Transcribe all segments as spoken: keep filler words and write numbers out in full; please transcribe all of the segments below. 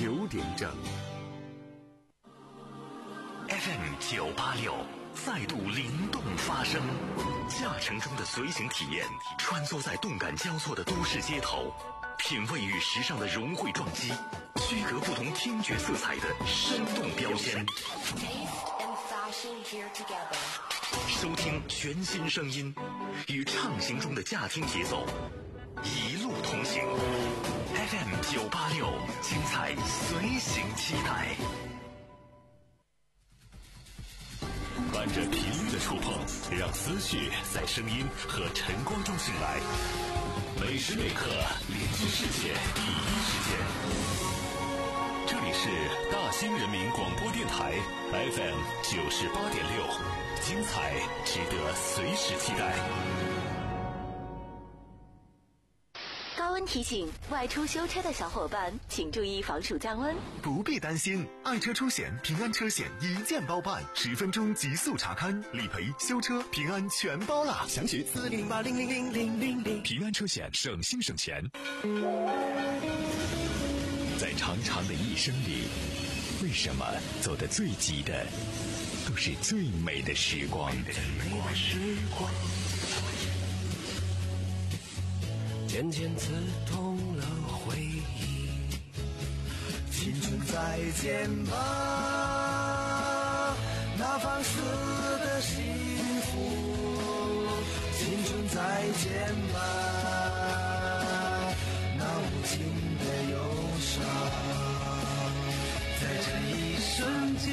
九点整。F M 九八六再度灵动发声，驾乘中的随行体验，穿梭在动感交错的都市街头，品味与时尚的融汇撞击，区隔不同听觉色彩的生动标签。收听全新声音，与畅行中的驾听节奏一路同行。F M 九八六，精彩随行期待。伴着频率的触碰，让思绪在声音和晨光中醒来。每时每刻连接世界第一时间。这里是大兴人民广播电台 F M 九十八点六，精彩值得随时期待。 高温提醒，外出修车的小伙伴请注意防暑降温。 不必担心，爱车出险平安车险一键包办，十分钟极速查看，理赔、修车、平安全包啦！详询四零八零零零零零零。平安车险，省心省钱。在长长的一生里，为什么走得最急的都是最美的时光？ 渐渐刺痛了回忆，青春再见吧，那放肆的幸福，青春再见吧，那无尽的忧伤，在这一瞬间，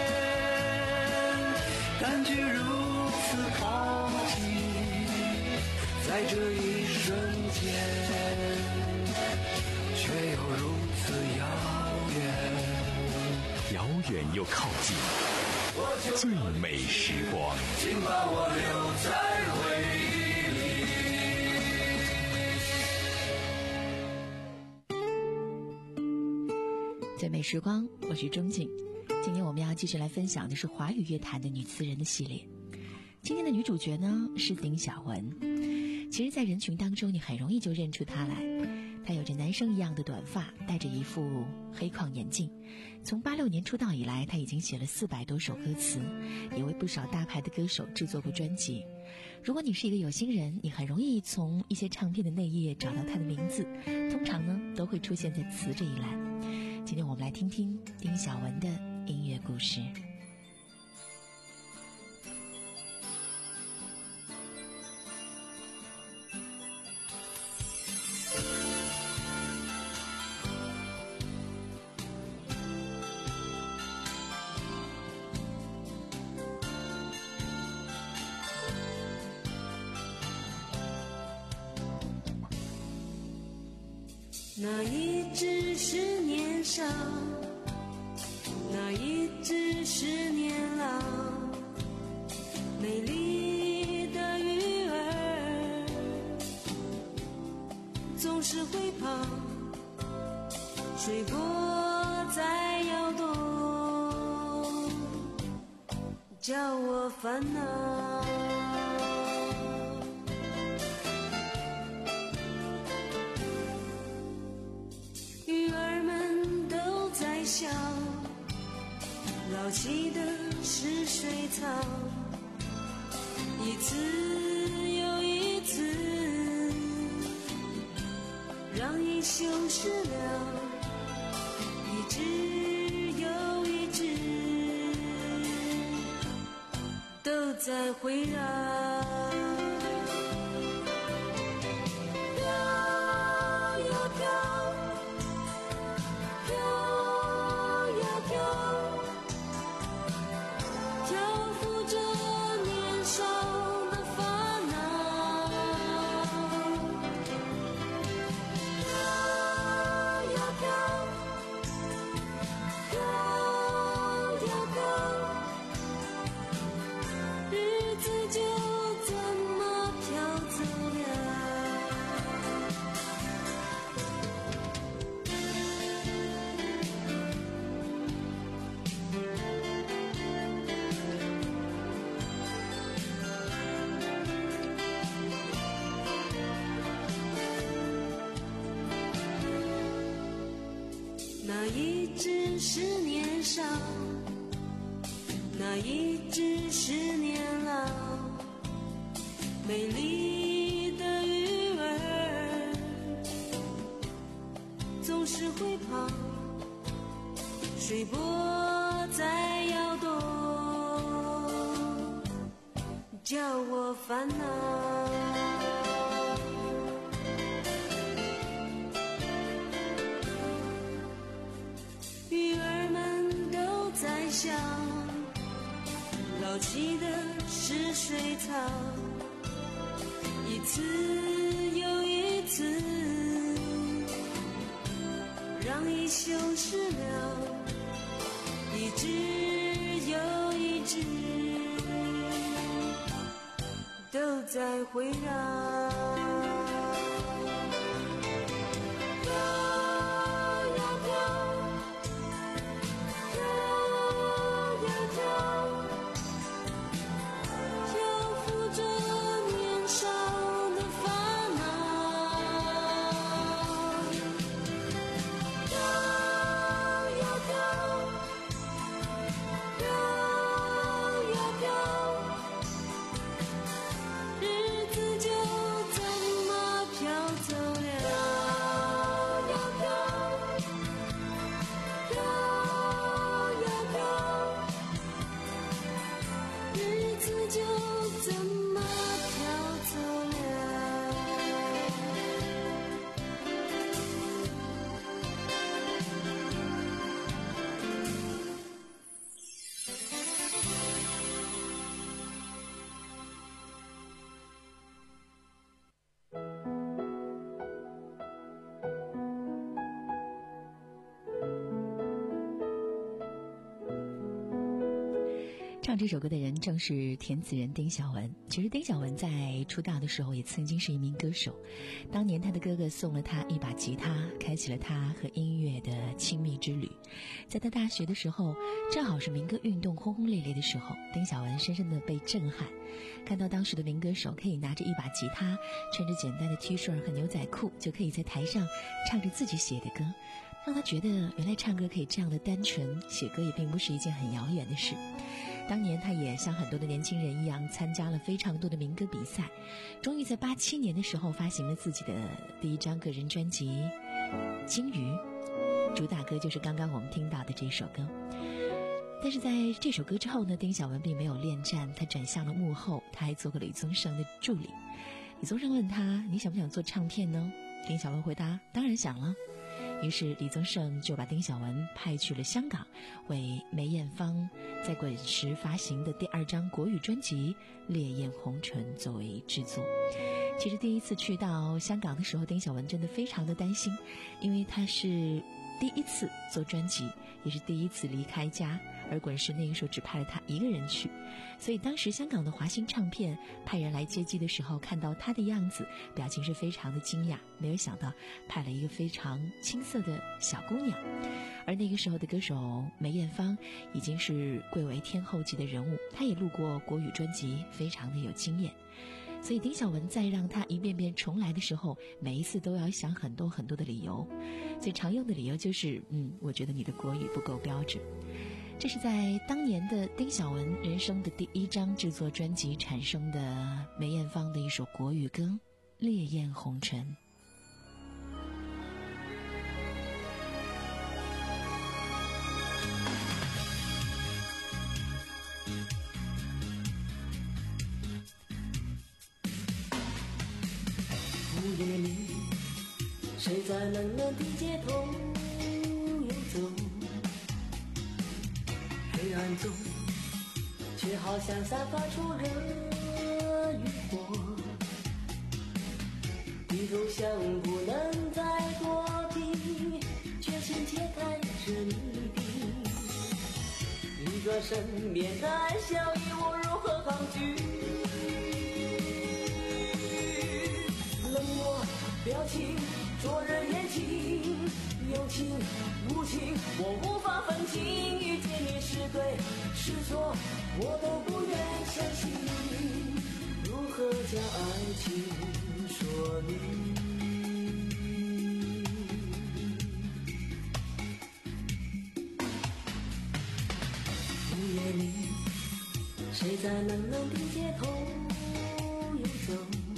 感觉如此靠近，在这一瞬间，却又如此遥远， 遥远又靠近，最美时光， 请把我留在回忆里。最美时光，我是钟景。今天我们要继续来分享的是华语乐坛的女词人的系列。今天的女主角呢是丁晓雯。其实在人群当中你很容易就认出她来，她有着男生一样的短发，戴着一副黑框眼镜。从八六年出道以来，她已经写了四百多首歌词，也为不少大牌的歌手制作过专辑。如果你是一个有心人，你很容易从一些唱片的内页找到她的名字，通常呢都会出现在词这一栏。今天我们来听听丁晓雯的音乐故事。 那一只是年少，那一只是年老，美丽的鱼儿总是会跑，水波在摇动，叫我烦恼。笑，老气的是水草，一次又一次，让你羞湿了，一只又一只，都在回绕。就那一只是年少，那一只是年老，美丽的鱼儿总是会跑，水波在摇动，叫我烦恼。鱼儿们都在笑，老气的是水草，一次又一次，让一宿湿了，一只又一只，都在回绕。 唱这首歌的人正是填词人丁晓文。其实丁晓文在出道的时候也曾经是一名歌手，当年他的哥哥送了他一把吉他，开启了他和音乐的亲密之旅。在他大学的时候，正好是民歌运动轰轰烈烈的时候，丁晓文深深的被震撼，看到当时的民歌手可以拿着一把吉他，穿着简单的 T 恤和牛仔裤，就可以在台上唱着自己写的歌，让他觉得原来唱歌可以这样的单纯，写歌也并不是一件很遥远的事。当年他也像很多的年轻人一样，参加了非常多的民歌比赛，终于在八七年的时候发行了自己的第一张个人专辑《金鱼》，主打歌就是刚刚我们听到的这首歌。但是在这首歌之后呢，丁晓文并没有恋战，他转向了幕后，他还做过李宗盛的助理。李宗盛问他，你想不想做唱片呢？丁晓文回答，当然想了。于是李宗盛就把丁晓文派去了香港，为梅艳芳在滚石发行的第二张国语专辑《烈焰红唇》作为制作。其实第一次去到香港的时候，丁晓文真的非常的担心，因为他是第一次做专辑，也是第一次离开家，而滚石那个时候只派了他一个人去，所以当时香港的华星唱片派人来接机的时候，看到他的样子，表情是非常的惊讶，没有想到派了一个非常青涩的小姑娘。而那个时候的歌手梅艳芳已经是贵为天后级的人物，她也录过国语专辑，非常的有经验。所以丁晓文在让他一遍遍重来的时候，每一次都要想很多很多的理由，最常用的理由就是嗯，我觉得你的国语不够标准。这是在当年的丁晓文人生的第一张制作专辑产生的梅艳芳的一首国语歌《烈焰红唇》。 午夜里，谁在冷冷的街头游走？黑暗中，却好像散发出热与火。一种想不能再躲避，却深切看着你的。一转身面带笑意，我如何抗拒？冷漠表情，灼热眼睛，有情无情，我无法分清。遇见你是对是错，我都不愿相信。如何将爱情说明？ 谁在冷冷的街头游走？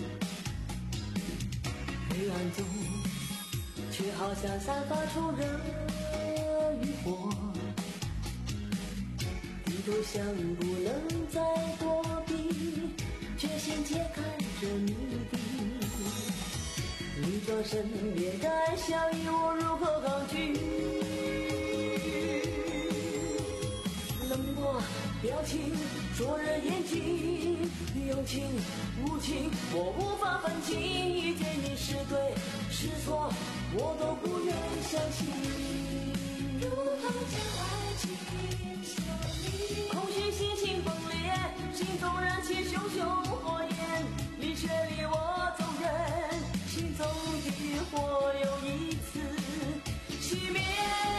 黑暗中却好像散发出热与火，低头想不能再躲避，决心揭开这谜底。你转身面带笑意，我如何抗拒？冷漠表情，灼热眼睛，有情无情，我无法分清。遇见你是对是错，我都不愿相信。如何将爱情说明？空虚心情崩裂，心中燃起熊熊火焰，你却离我走远，心中的火又一次熄灭。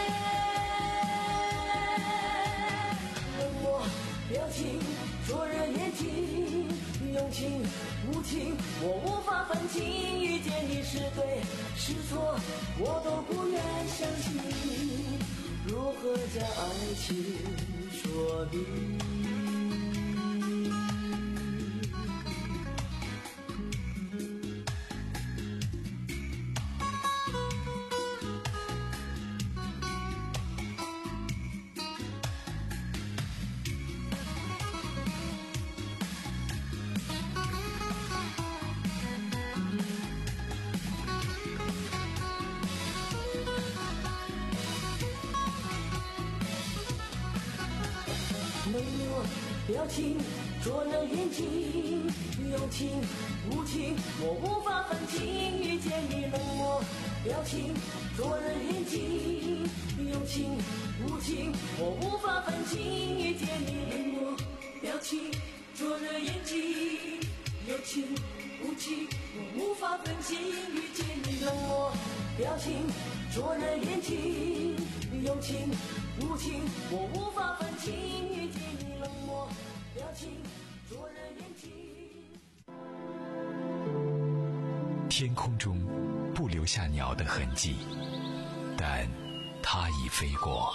冷漠表情，灼热眼睛，有情无情，我无法分清。遇见你是对是错，我都不愿相信。如何将爱情说明？冷漠表情，灼热眼睛，有情无情，我无法分清。遇见你冷漠表情，灼热眼睛，有情无情，我无法分清。遇见你冷漠表情，灼热眼睛，有情无情，我无法分清。遇见你冷漠表情，灼热眼睛，有情无情，我无法分清。遇见你冷漠表情，灼热眼睛。 天空中不留下鸟的痕迹，但它已飞过。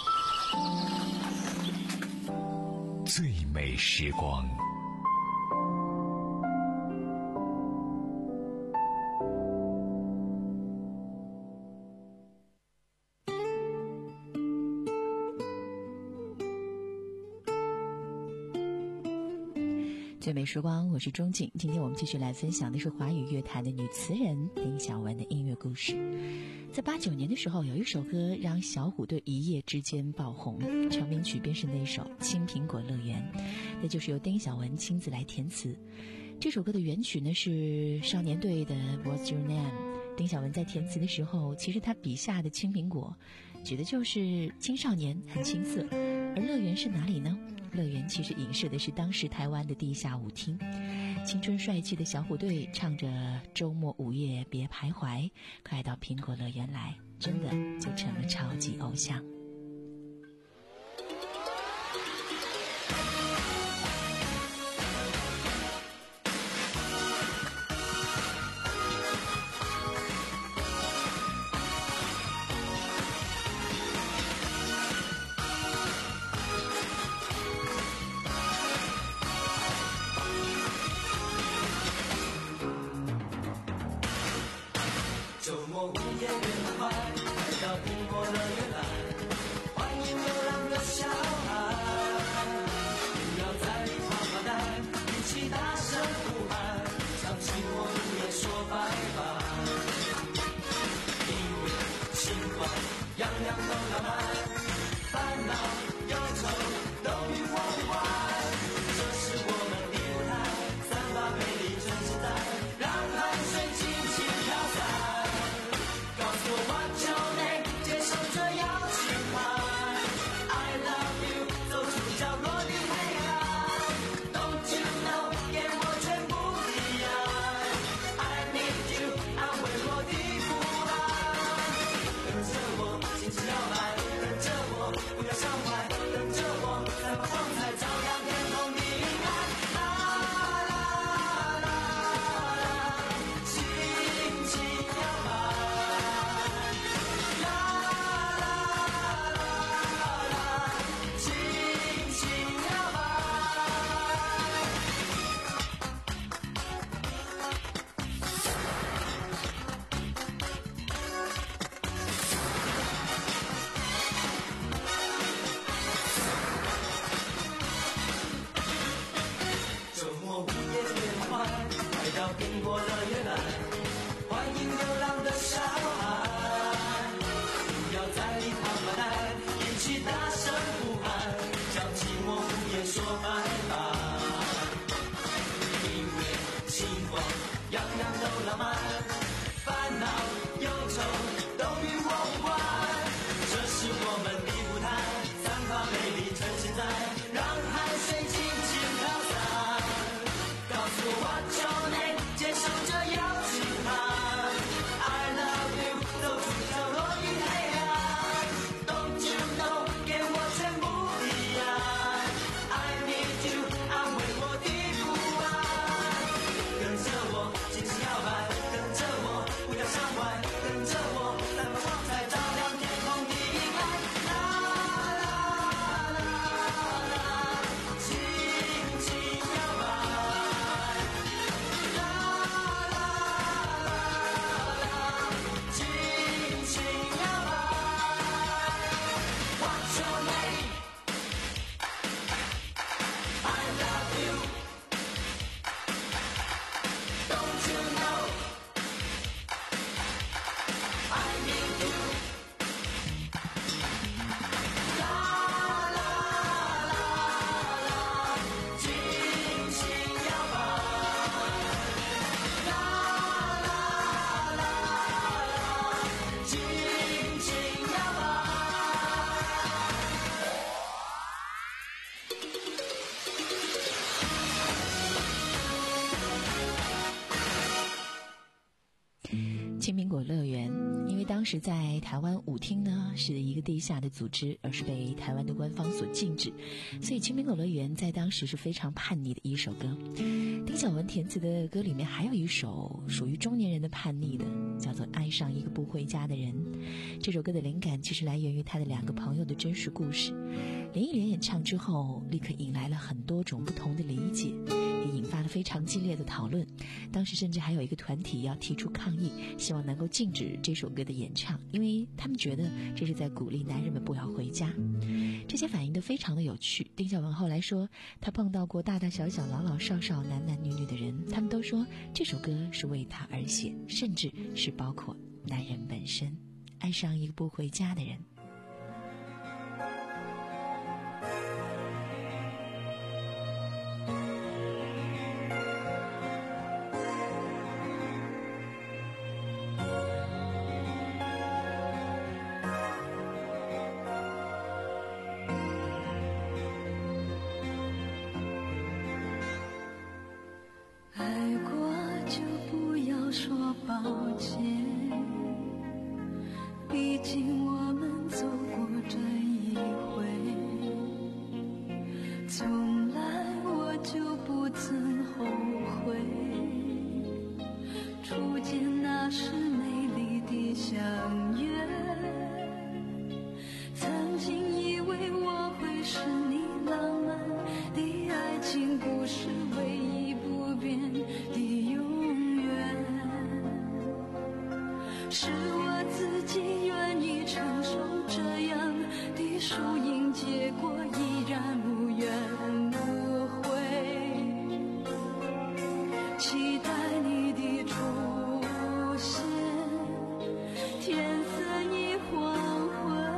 最美时光。 最美时光，我是钟静。今天我们继续来分享的是华语乐坛的女词人丁晓雯的音乐故事。在八九年的时候，有一首歌让小虎队一夜之间爆红，成名曲便是那首《青苹果乐园》，那就是由丁晓雯亲自来填词。这首歌的原曲呢是少年队的 What's Your Name。丁晓雯在填词的时候，其实她笔下的青苹果指的就是青少年，很青涩。而乐园是哪里呢？乐园其实影射的是当时台湾的地下舞厅，青春帅气的小虎队唱着周末午夜别徘徊，快到苹果乐园来，真的就成了超级偶像。 周末午夜别徘徊，快到苹果乐园来， 们的舞台，散发美丽趁现在，让汗水轻轻飘散。告诉我 what's your name， 接受这邀请函。I love you， 走出角落与黑暗。Don't you know， 给我全部的爱。I need you， 安慰我的不安。跟着我尽情摇摆，跟着我不要向外，跟着我散发光彩，照亮天空的海。啦啦啦啦，轻轻摇摆。啦啦啦啦，轻轻摇摆。What's your name? I love you. Don't you know? I need you. 啦啦啦啦，轻轻摇摆。啦啦啦啦，轻轻摇摆。 青苹果乐园，因为当时在台湾舞厅呢是一个地下的组织，而是被台湾的官方所禁止，所以青苹果乐园在当时是非常叛逆的一首歌。丁晓文填词的歌里面还有一首属于中年人的叛逆的，叫做《爱上一个不回家的人》。这首歌的灵感其实来源于他的两个朋友的真实故事。林忆莲演唱之后，立刻引来了很多种不同的理解，也引发了非常激烈的讨论。当时甚至还有一个团体要提出抗议，希望能够禁止这首歌的演唱，因为他们觉得这是在鼓励男人们不要回家。这些反应都非常的有趣。丁晓文后来说，他碰到过大大小小、老老少少、男男女女的人，他们都说这首歌是为他而写，甚至是包括男人本身。爱上一个不回家的人。 爱过就不要说抱歉，毕竟我们走过这一回，从来我就不曾后悔，初见那时美丽的相约，曾经以为我会是你浪漫的爱情故事唯一不变的永远，是我自己愿意承受这样的输赢结果，依然无怨无悔，期待你的出现，天色已黄昏，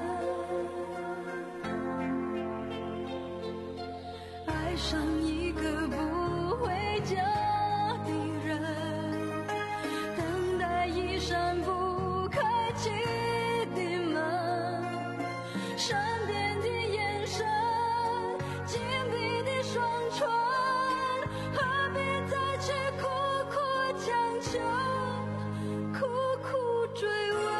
爱上一个不回家的人，等待一扇不开启的门，善变的眼神，紧闭的双唇，何必再去苦苦强求，苦苦追问。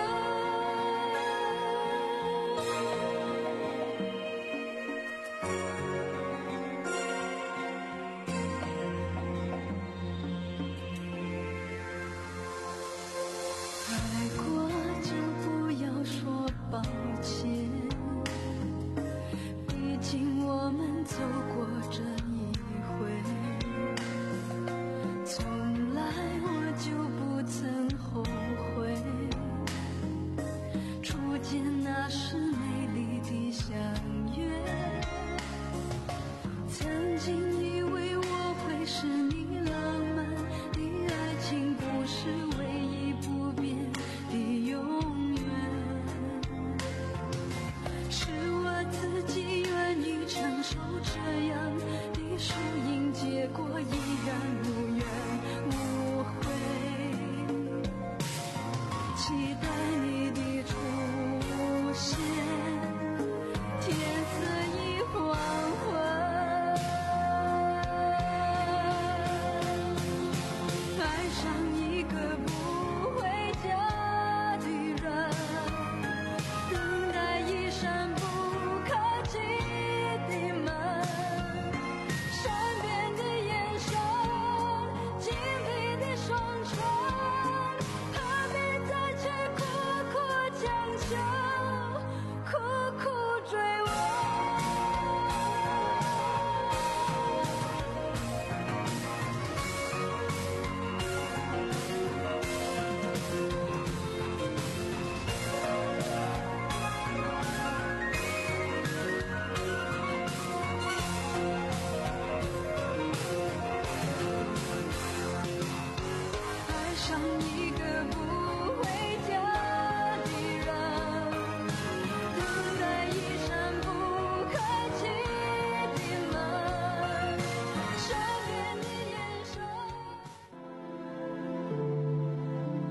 爱过就不要说抱歉，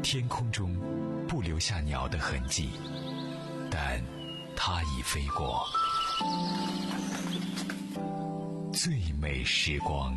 天空中不留下鸟的痕迹，但它已飞过。最美时光。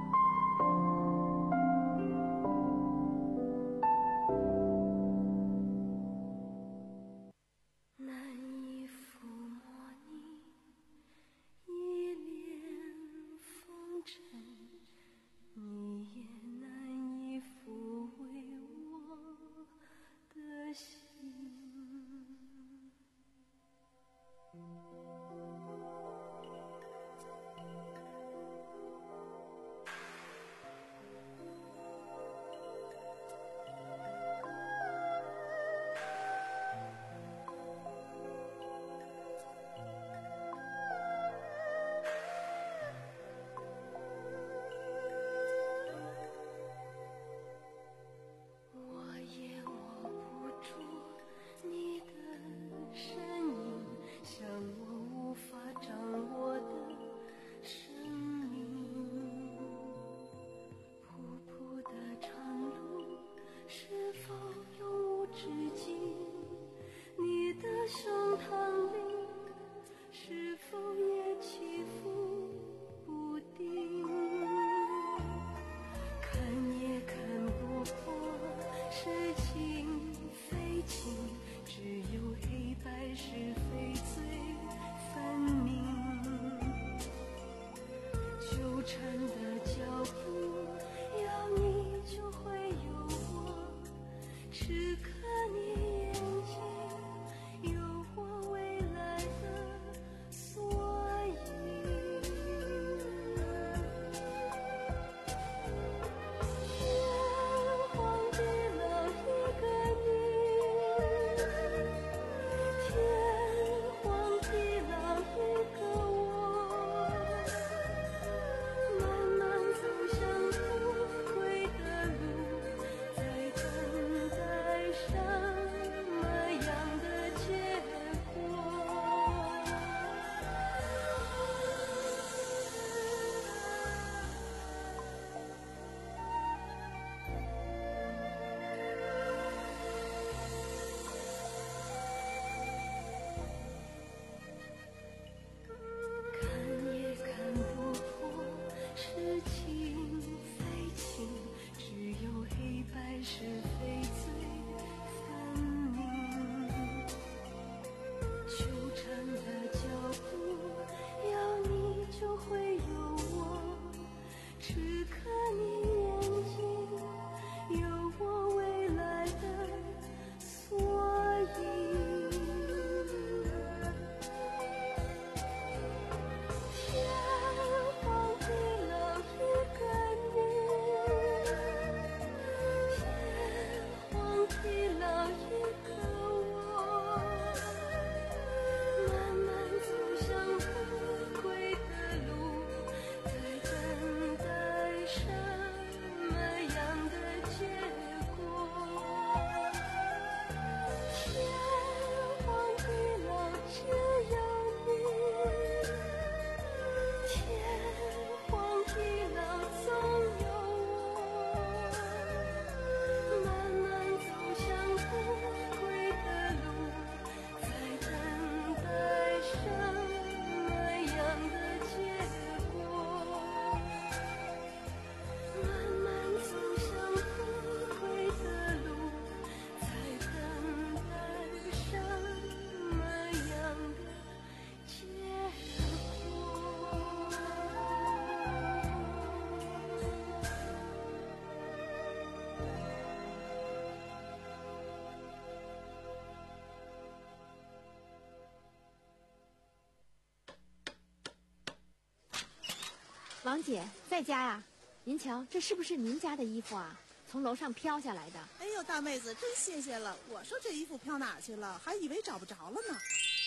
王姐在家呀？您瞧，这是不是您家的衣服啊？从楼上飘下来的。 哎呦，大妹子，真新鲜了！我说这衣服飘哪去了，还以为找不着了呢。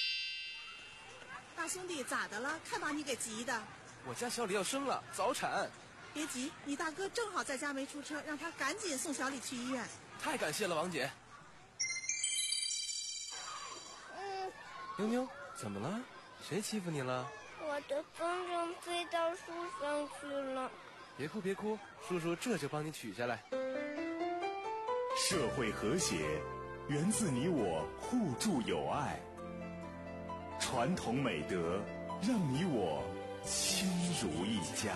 大兄弟，咋的了？看把你给急的。 我家小李要生了，早产。 别急，你大哥正好在家没出车，让他赶紧送小李去医院。 太感谢了，王姐。 嗯。 妞妞，怎么了？谁欺负你了？ 我的风筝飞到树上去了。 别哭别哭，叔叔这就帮你取下来。 社会和谐源自你我互助友爱，传统美德让你我亲如一家。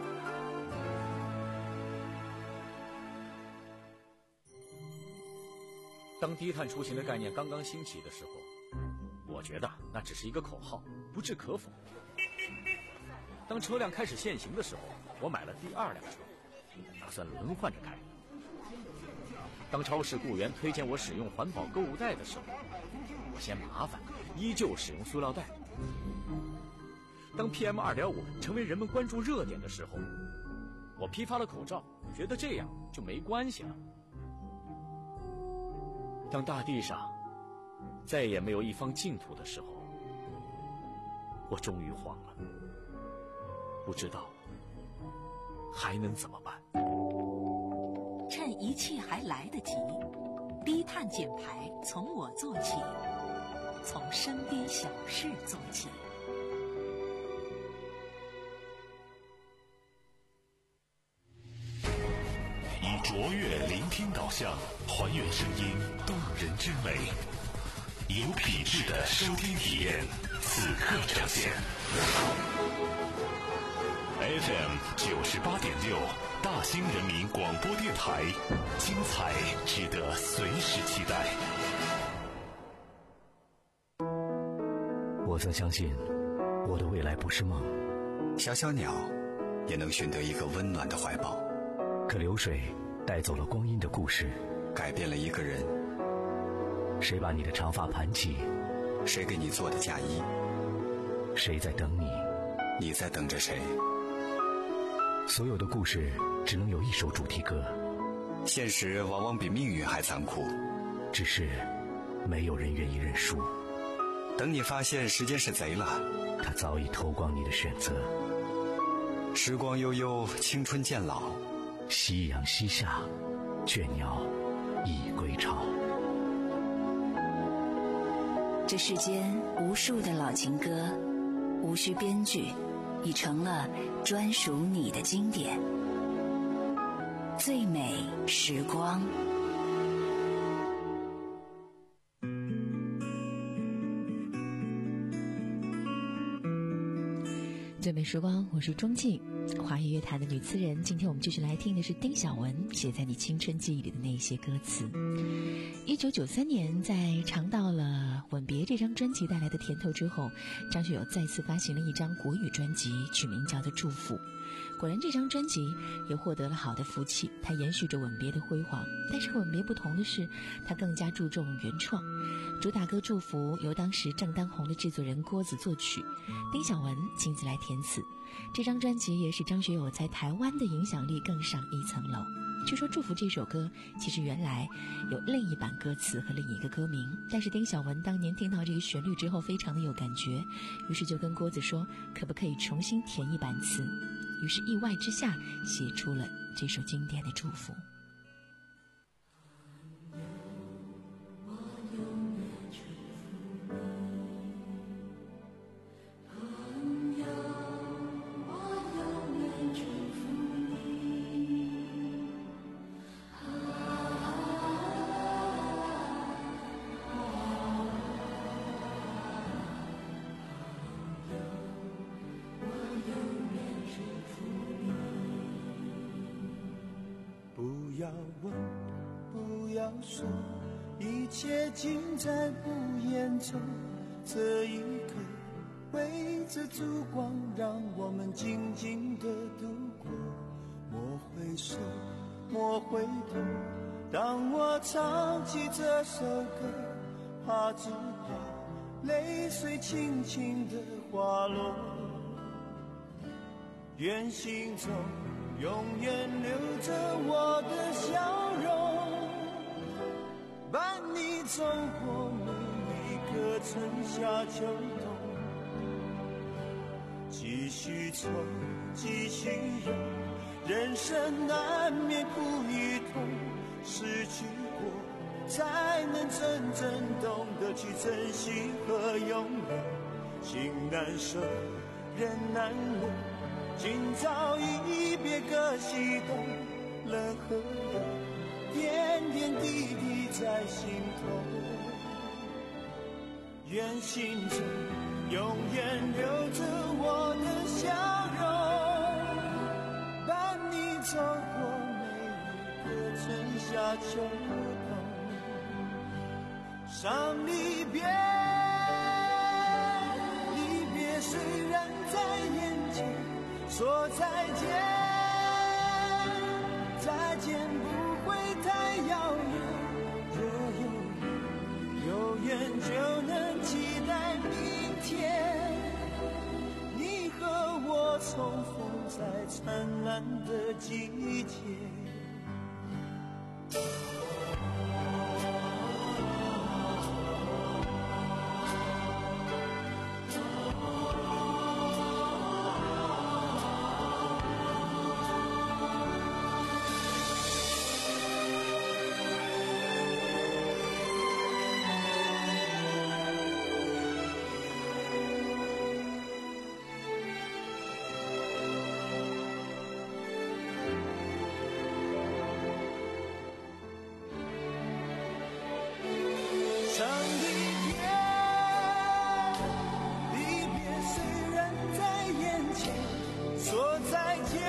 当低碳出行的概念刚刚兴起的时候，我觉得那只是一个口号，不置可否。当车辆开始限行的时候，我买了第二辆车，打算轮换着开。当超市雇员推荐我使用环保购物袋的时候，我嫌麻烦，依旧使用塑料袋。当 P M 二点五 成为人们关注热点的时候，我批发了口罩，觉得这样就没关系了。当大地上再也没有一方净土的时候，我终于慌了，不知道还能怎么办。 趁一切还来得及，低碳减排从我做起，从身边小事做起。 以卓越聆听导向，还原声音动人之美，有品质的收听体验，此刻呈现。F M 九十八点六，大兴人民广播电台，精彩值得随时期待。 我曾相信，我的未来不是梦， 小小鸟也能寻得一个温暖的怀抱。 可流水带走了光阴的故事， 改变了一个人。 谁把你的长发盘起？ 谁给你做的嫁衣？ 谁在等你？ 你在等着谁？ 所有的故事只能有一首主题歌。 现实往往比命运还残酷， 只是没有人愿意认输。 等你发现时间是贼了， 它早已偷光你的选择。 时光悠悠，青春渐老， 夕阳西下，倦鸟已归巢。 这世间无数的老情歌，无需编剧，已成了专属你的经典。最美时光。 最美时光，我是钟静，华语乐坛的女词人。今天我们继续来听的是丁晓雯写在你青春记忆里的那些歌词。一九九三年，在尝到了《吻别》这张专辑带来的甜头之后，张学友再次发行了一张国语专辑，取名叫做《祝福》。果然，这张专辑也获得了好的福气，它延续着《吻别》的辉煌。但是和《吻别》不同的是，它更加注重原创。主打歌《祝福》由当时正当红的制作人郭子作曲，丁晓雯亲自来填词。这张专辑也使张学友在台湾的影响力更上一层楼。据说《祝福》这首歌其实原来有另一版歌词和另一个歌名，但是丁晓雯当年听到这个旋律之后非常的有感觉，于是就跟郭子说可不可以重新填一版词，于是意外之下写出了这首经典的《祝福》。 不要问，不要说，一切尽在不言中。这一刻，围着烛光，让我们静静地度过。莫回首，莫回头，当我唱起这首歌，怕只怕泪水轻轻地滑落。愿心中永远留着我的笑容，伴你走过每一个春夏秋冬。继续走，继续游，人生难免苦与痛，失去过才能真正懂得去珍惜和拥有。心难舍，人难留，今朝一别各西东，人和人点点滴滴在心头。愿心中永远留着我的笑容，伴你走过每一个春夏秋冬。伤离别，离别虽然在眼前，说再见，再见不会太遥远。若有缘，有缘就能期待明天，你和我重逢在灿烂的季节。伤离别，离别虽然在眼前，说再见，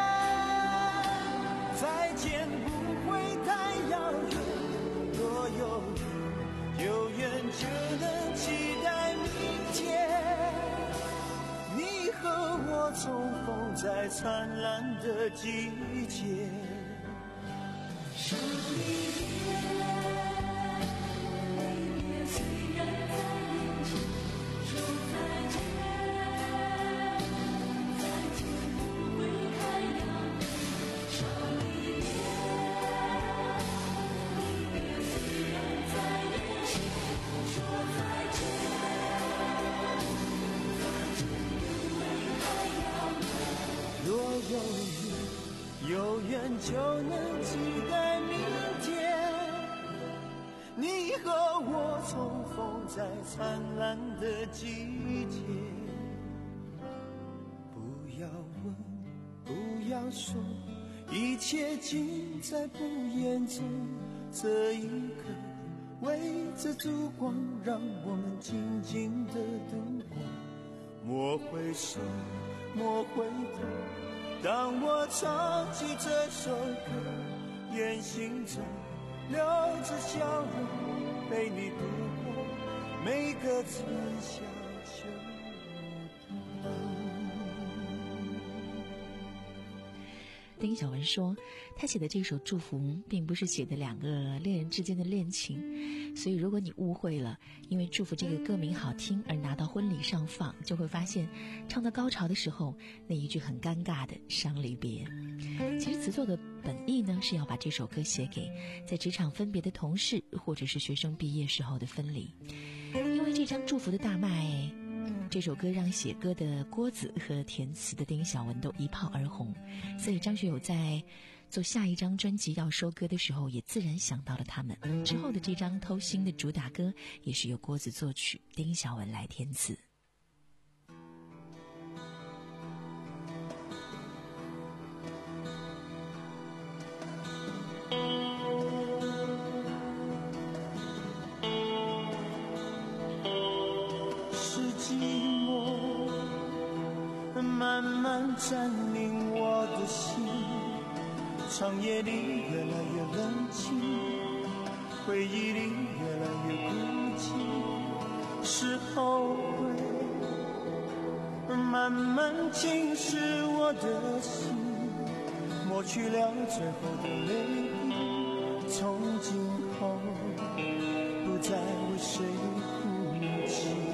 再见不会太遥远。若有缘，有缘就能期待明天，你和我重逢在灿烂的季节。伤离别，有缘就能期待明天，你和我重逢在灿烂的季节。不要问，不要说，一切尽在不言中。这一刻，围着烛光，让我们静静地度过。莫回首，莫回头，当我唱起这首歌，愿心中留着笑容，陪你度过每个春夏秋冬。 丁晓文说，他写的这首《祝福》并不是写的两个恋人之间的恋情，所以如果你误会了，因为《祝福》这个歌名好听而拿到婚礼上放，就会发现唱到高潮的时候，那一句很尴尬的伤离别。其实词作的本意呢，是要把这首歌写给在职场分别的同事，或者是学生毕业时候的分离。因为这张《祝福》的大卖，这首歌让写歌的郭子和填词的丁晓文都一炮而红，所以张学友在做下一张专辑要收歌的时候，也自然想到了他们。之后的这张偷心的主打歌也是由郭子作曲，丁晓文来填词。 慢慢占领我的心，长夜里越来越冷清，回忆里越来越孤寂，是后悔慢慢侵蚀我的心，抹去了最后的泪滴，从今后不再为谁哭泣。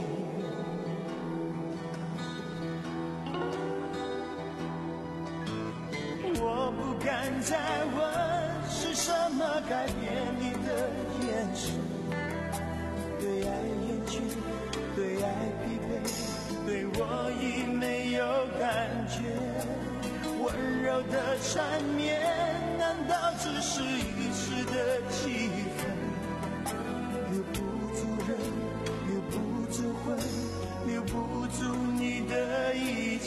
我不敢再问是什么改变你的眼神，对爱厌倦，对爱疲惫，对我已没有感觉。温柔的缠绵，难道只是一时的气氛？留不住人，留不住魂，留不住你的一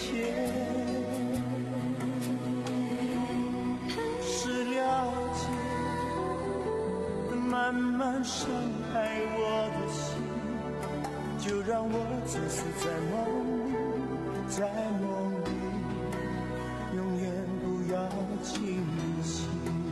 切。是了解， 能伤害我的心，就让我醉死在梦里，在梦里，永远不要清醒。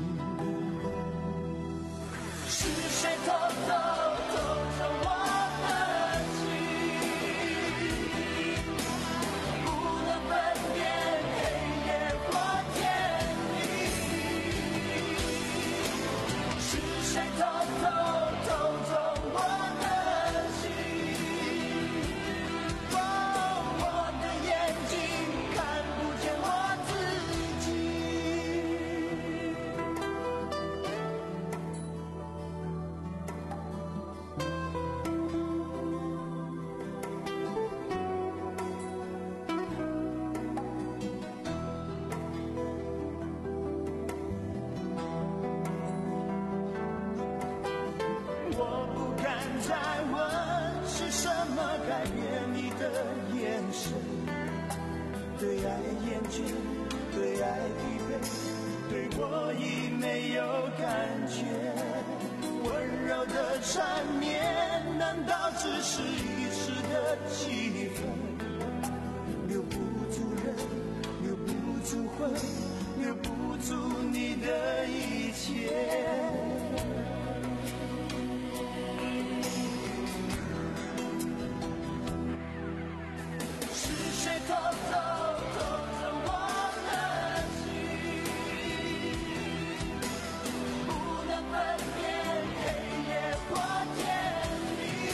是谁偷偷偷走我的心，不能分辨黑夜或天明。是谁偷偷偷走我的心，哦，我的眼睛看不见我自己。我不敢再问是什么改变你的眼神，对爱厌倦，对爱疲惫，对我已没有感觉。温柔的缠绵难道只是一时的气氛，留不住人，留不住魂，留不住你的一切。偷偷偷走我的心，不能分辨黑夜或天明。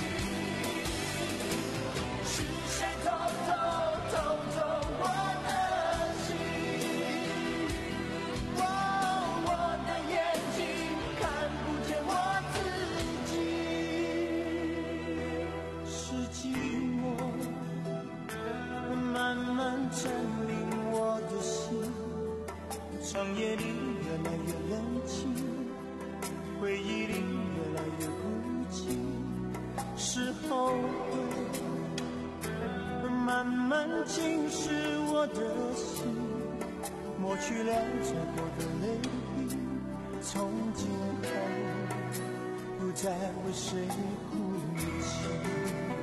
是谁偷偷偷走我的心，哦，我的眼睛看不见我自己。是寂寞慢慢占领我的心，长夜里越来越冷清，回忆里越来越孤寂，是后悔慢慢侵蚀我的心，抹去了错过的泪滴，从今后不再为谁哭泣。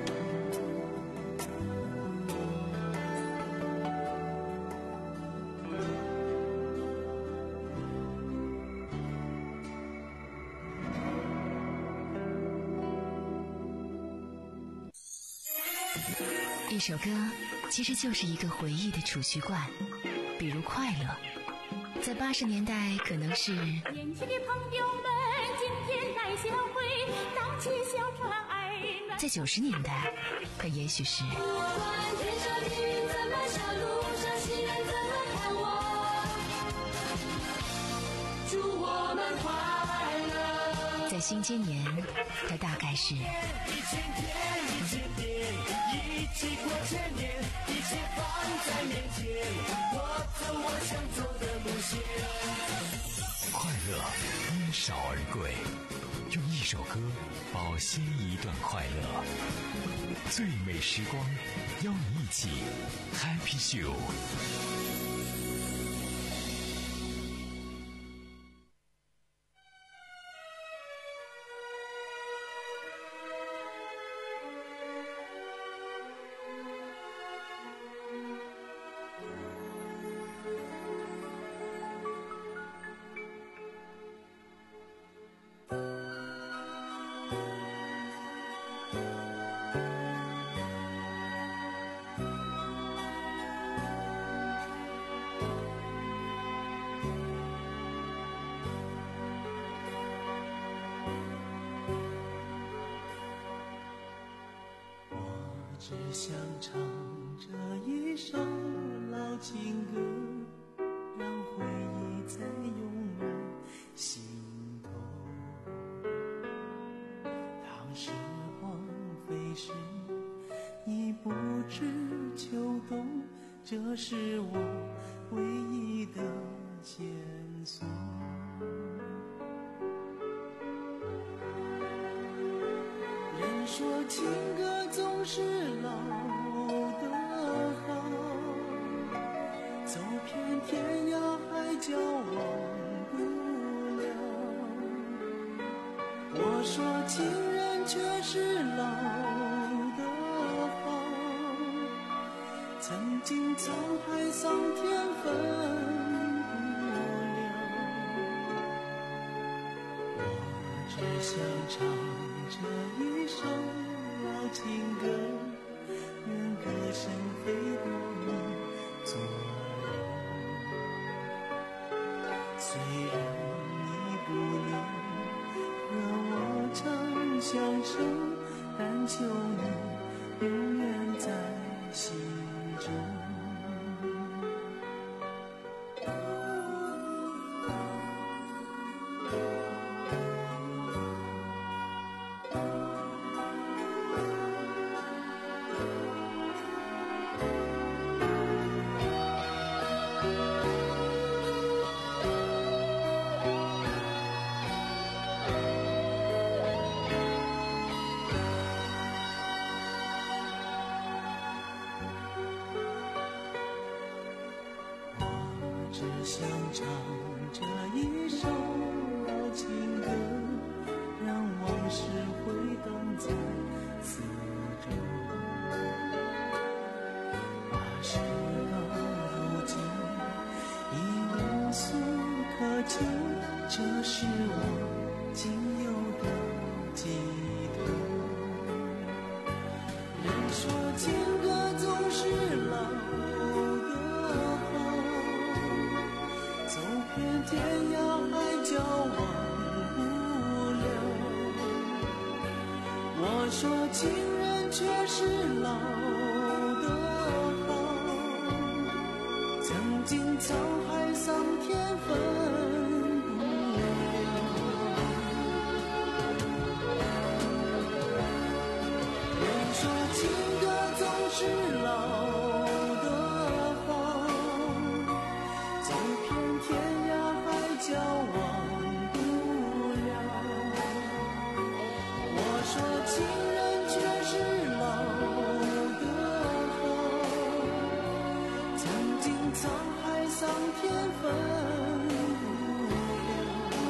一首歌其实就是一个回忆的储蓄罐，比如快乐，在八十年代可能是年轻的朋友们今天来相会，荡起小船儿暖。 在九十年代可也许是不管天上雨怎么下，路上行人怎么看我，祝我们快乐。 在新今年它大概是一千天一千天一起过千年，一切放在面前，我走我想走的路线。 快乐因少而贵，用一首歌保鲜一段快乐。最美时光，邀你一起 Happy Show。 只想唱这一首老情歌，让回忆再涌满心头。当时光飞逝，已不知秋冬，这是我唯一的线索。人说情歌总是老的好，走遍天涯海角忘不了。我我说情人却是老的好，曾经沧海桑田分不了，我只想唱这一首老情歌，愿歌声飞到你左右。虽然你不能和我长相守，但求你永远在心中。只想唱这一首老情歌，让往事回荡在四周。那事到如今已无所可求，这是我仅有的寄托。人说情歌总是老天涯海角忘不了，我说情人却是老的好，曾经沧海桑田分不了。人说情歌总是老交往不了，我说情人却是老的好，曾经沧海桑田分不了。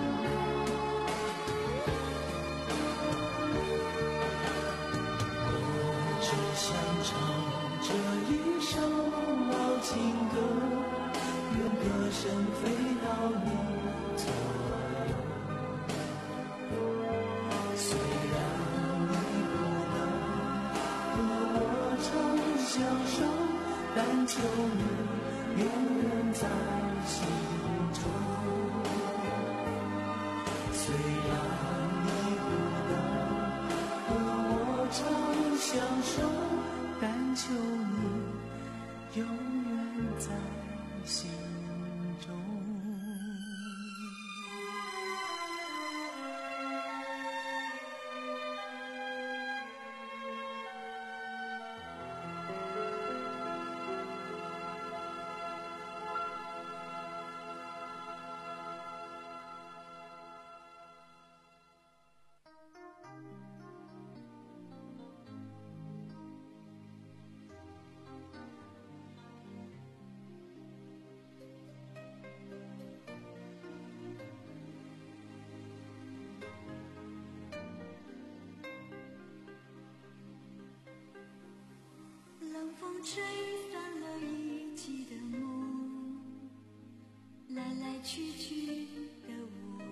我只想唱这一首老情歌，愿歌声飞到你左右。虽然你不能和我长相守，但求你永远在心中。虽然你不能和我长相守，但求你永远在心中。 冷风吹散了一季的梦，来来去去的我，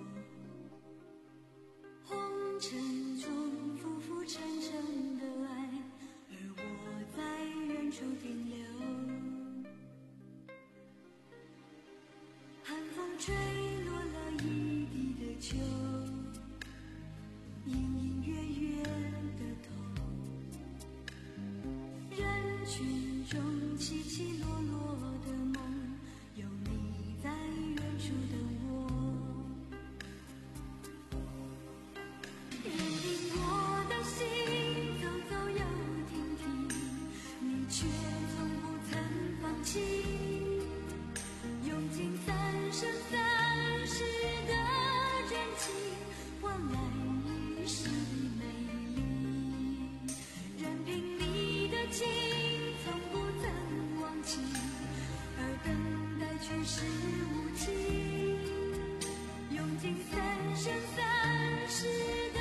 红尘中浮浮沉沉的爱，而我在远处停留。寒风吹落了一地的秋，隐隐约约的痛，人群中起起落落的梦，有你在远处等我。任凭我的心走走又停停，你却从不曾放弃，用尽三生三世的真情换来一世的美丽。任凭你的情从不曾忘记，而等待却是无情，用尽三生三世的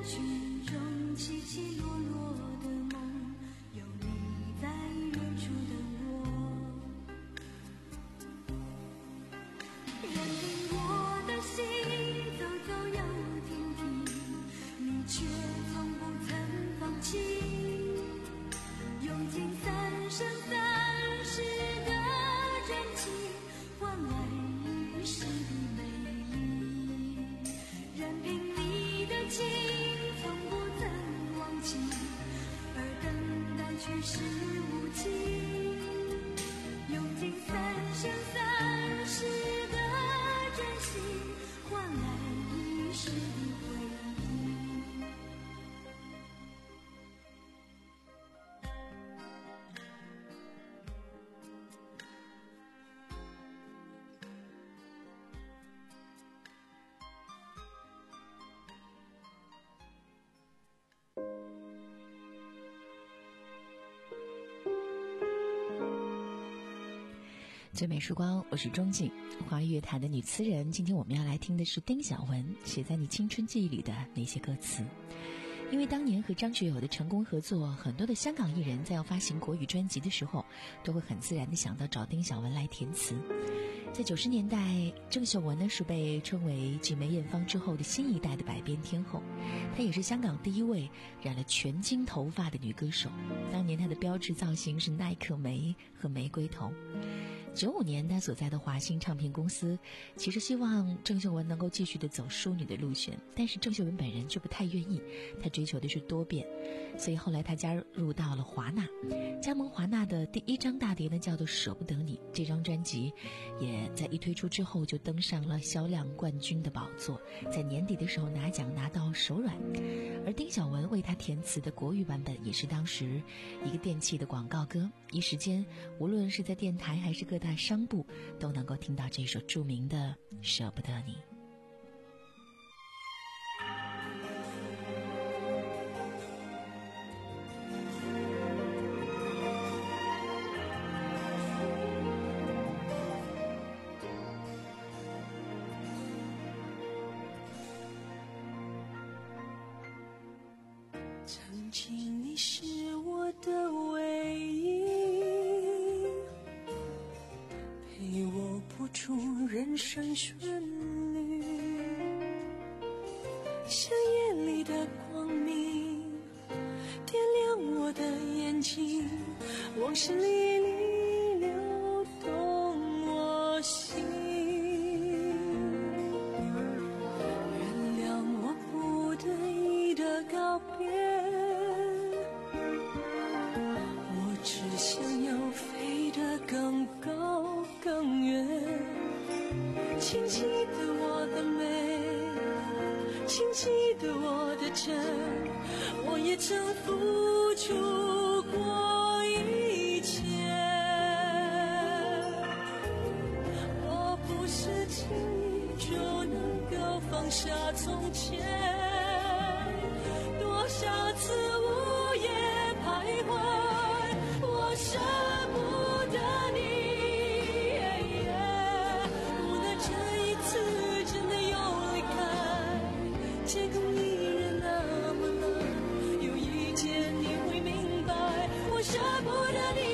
群中起起落落的梦，有你在远处等我。任凭我的心走走又停停，你却从不曾放弃，用尽三生三世的真情换来一世的美丽。任凭你的情从不曾忘记，而等待却是无情，用尽三生三世的真心换来一世的回忆。 最美时光，我是钟静，华语乐坛的女词人。今天我们要来听的是丁晓雯写在你青春记忆里的那些歌词。因为当年和张学友的成功合作，很多的香港艺人在要发行国语专辑的时候，都会很自然地想到找丁晓雯来填词。在九十年代，郑秀文呢是被称为继梅艳芳之后的新一代的百变天后，她也是香港第一位染了全金头发的女歌手。当年她的标志造型是耐克眉和玫瑰头。九五年，她所在的华星唱片公司其实希望郑秀文能够继续的走淑女的路线，但是郑秀文本人却不太愿意，她追求的是多变，所以后来她加入到了华纳。加盟华纳的第一张大碟呢叫做《舍不得你》，这张专辑也在一推出之后就登上了销量冠军的宝座，在年底的时候拿奖拿到手软。而丁晓雯为她填词的国语版本也是当时一个电器的广告歌，一时间无论是在电台还是各大商部都能够听到这首著名的《舍不得你》。 曾经你是我的唯一，陪我谱出人生旋律，像夜里的光明，点亮我的眼睛，往事历历流动我心。原谅我不得已的告别，我只想要飞得更高更远，请记得我的美，请记得我的真，我也曾付出过一切。我不是轻易就能够放下从前，多少次午夜徘徊，我舍不得你。无奈这一次真的又离开，结果依然那么冷，有一天你会明白，我舍不得你。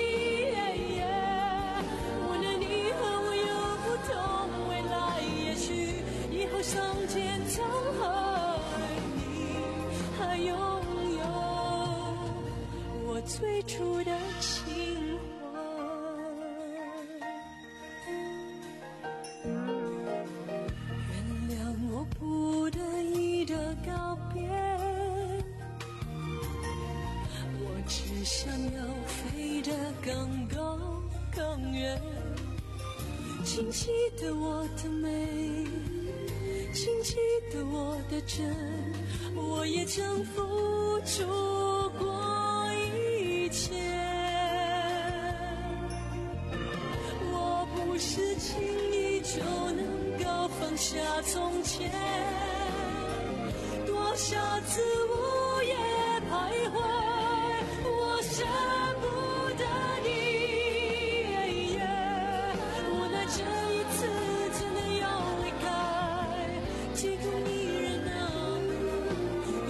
无论你和我有不同未来，也许以后相见沧海，你还拥有我最初的情怀。原谅我不得已的告别，我只想要飞得更高更远，请记得我的美，请记得我的真，我也曾付出过一切。我不是轻易就能够放下从前，多少次午夜徘徊，我舍不得你。无奈这一次真的要离开，结果依然那么冷，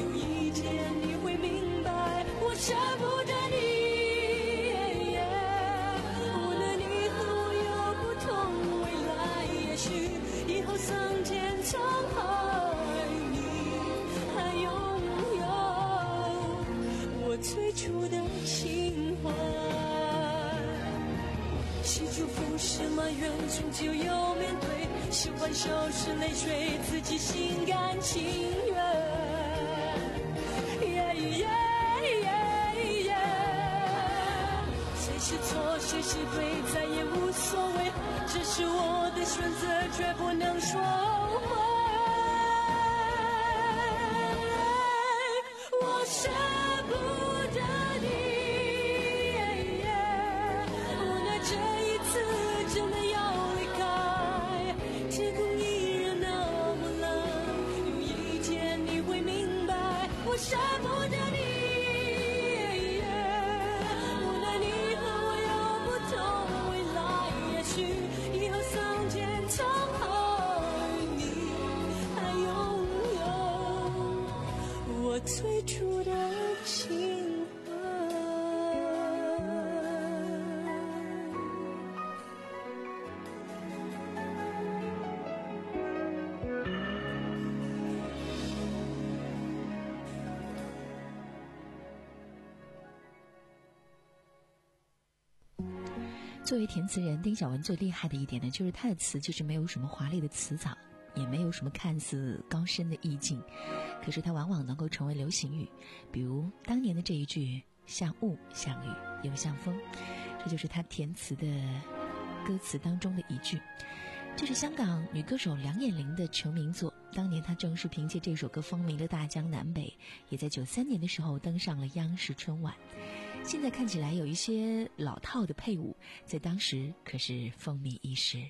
埋怨，终究有面对，习惯收拾泪水，自己心甘情愿。yeah, yeah, yeah, yeah 谁是错，谁是对，再也无所谓，这是我的选择，绝不能说谎。我舍不得你，无奈这一次真的要离开，天空依然那么蓝，有一天你会明白，我舍不得你，无奈你和我有不同未来，也许以后桑田沧海，你还拥有我最初的情怀。 作为填词人，丁晓文最厉害的一点呢，就是他的词就是没有什么华丽的词藻，也没有什么看似高深的意境，可是它往往能够成为流行语，比如当年的这一句像雾像雨又像风，这就是他填词的歌词当中的一句。这是香港女歌手梁艳玲的成名作，当年她正是凭借这首歌风靡了大江南北，也在九三年的时候登上了央视春晚。现在看起来有一些老套的配舞，在当时可是风靡一时。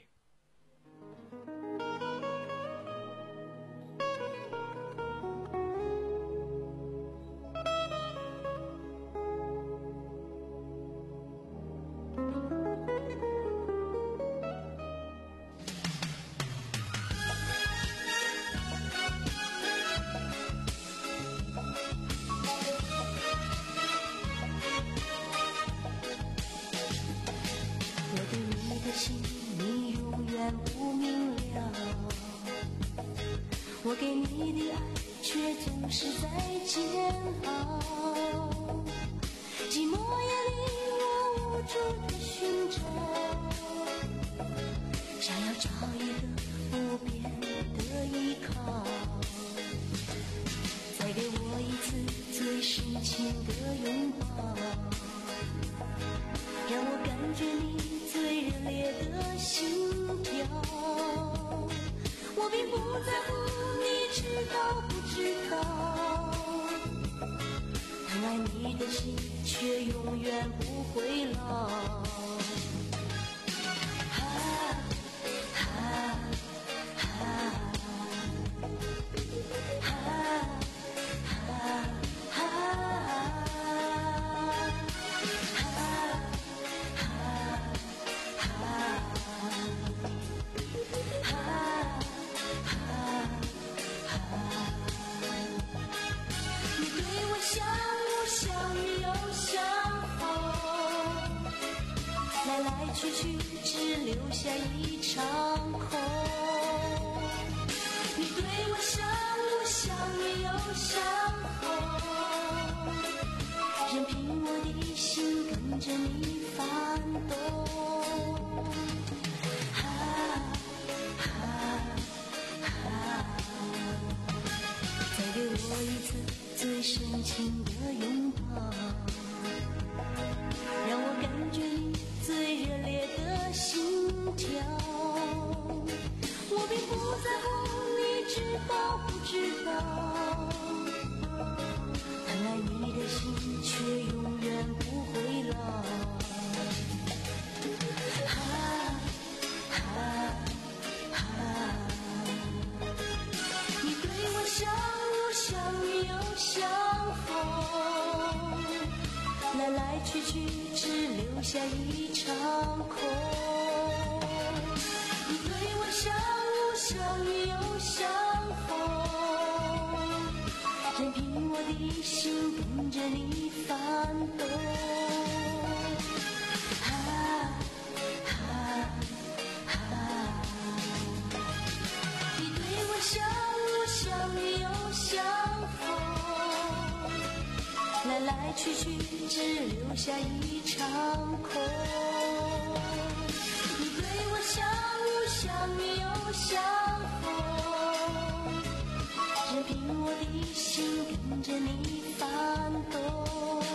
我给你的爱却总是在煎熬，寂寞夜里我无助的寻找，想要找一个不变的依靠，再给我一次最深情的拥抱，让我感觉你最热烈的心跳，我并不在乎你知道不知道，疼爱你的心却永远不会老。哈哈哈哈哈去去只留下一场空，你对我像雾像雨又像风，任凭我的心跟着你翻动。哈哈哈，再给我一次最深情的拥抱，让我感觉你最热烈的心跳，我并不在乎你知道不知道，疼爱你的心却永远不会老。哈哈哈，你对我像雾像雨又像风，来来去去只留下一场空，你对我像雾像雨又像风，任凭我的心跟着你翻动。哈哈哈，你对我像雾像雨又像风，来来去去只留下一场空，你对我相逢，任凭我的心跟着你翻动。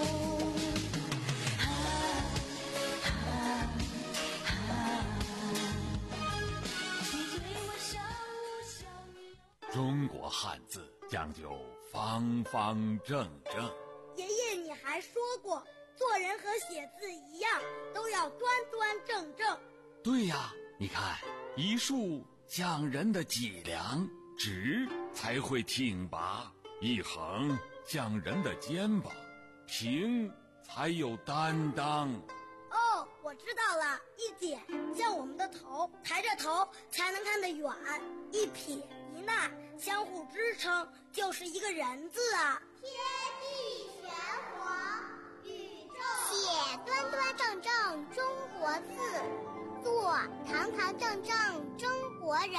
中国汉字讲究方方正正。 爷爷，你还说过，做人和写字一样，都要端端正正。 对呀，你看，一竖像人的脊梁，直才会挺拔；一横像人的肩膀，平才有担当。 哦，我知道了，一点像我们的头，抬着头才能看得远；一撇一捺相互支撑，就是一个人字啊。 天地玄黄，宇宙写端端正正中国字，做堂堂正正中国人。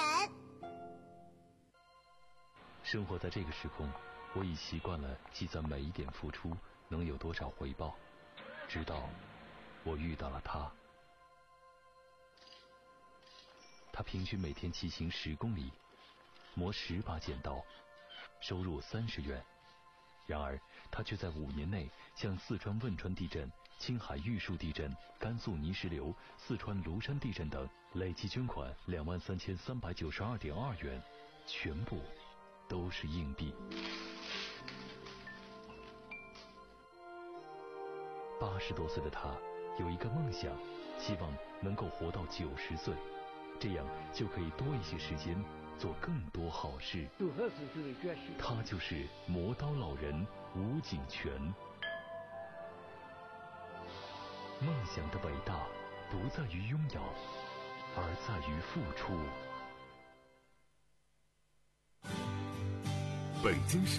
生活在这个时空，我已习惯了计算每一点付出能有多少回报，直到我遇到了他。他平均每天骑行十公里，磨十把剪刀，收入三十元。然而他却在五年内向四川汶川地震、青海玉树地震、甘肃泥石流、四川庐山地震等累计捐款两万三千三百九十二点二元，全部都是硬币。八十多岁的他有一个梦想，希望能够活到九十岁，这样就可以多一些时间做更多好事。他就是磨刀老人吴景全。梦想的伟大不在于拥有，而在于付出。 北京市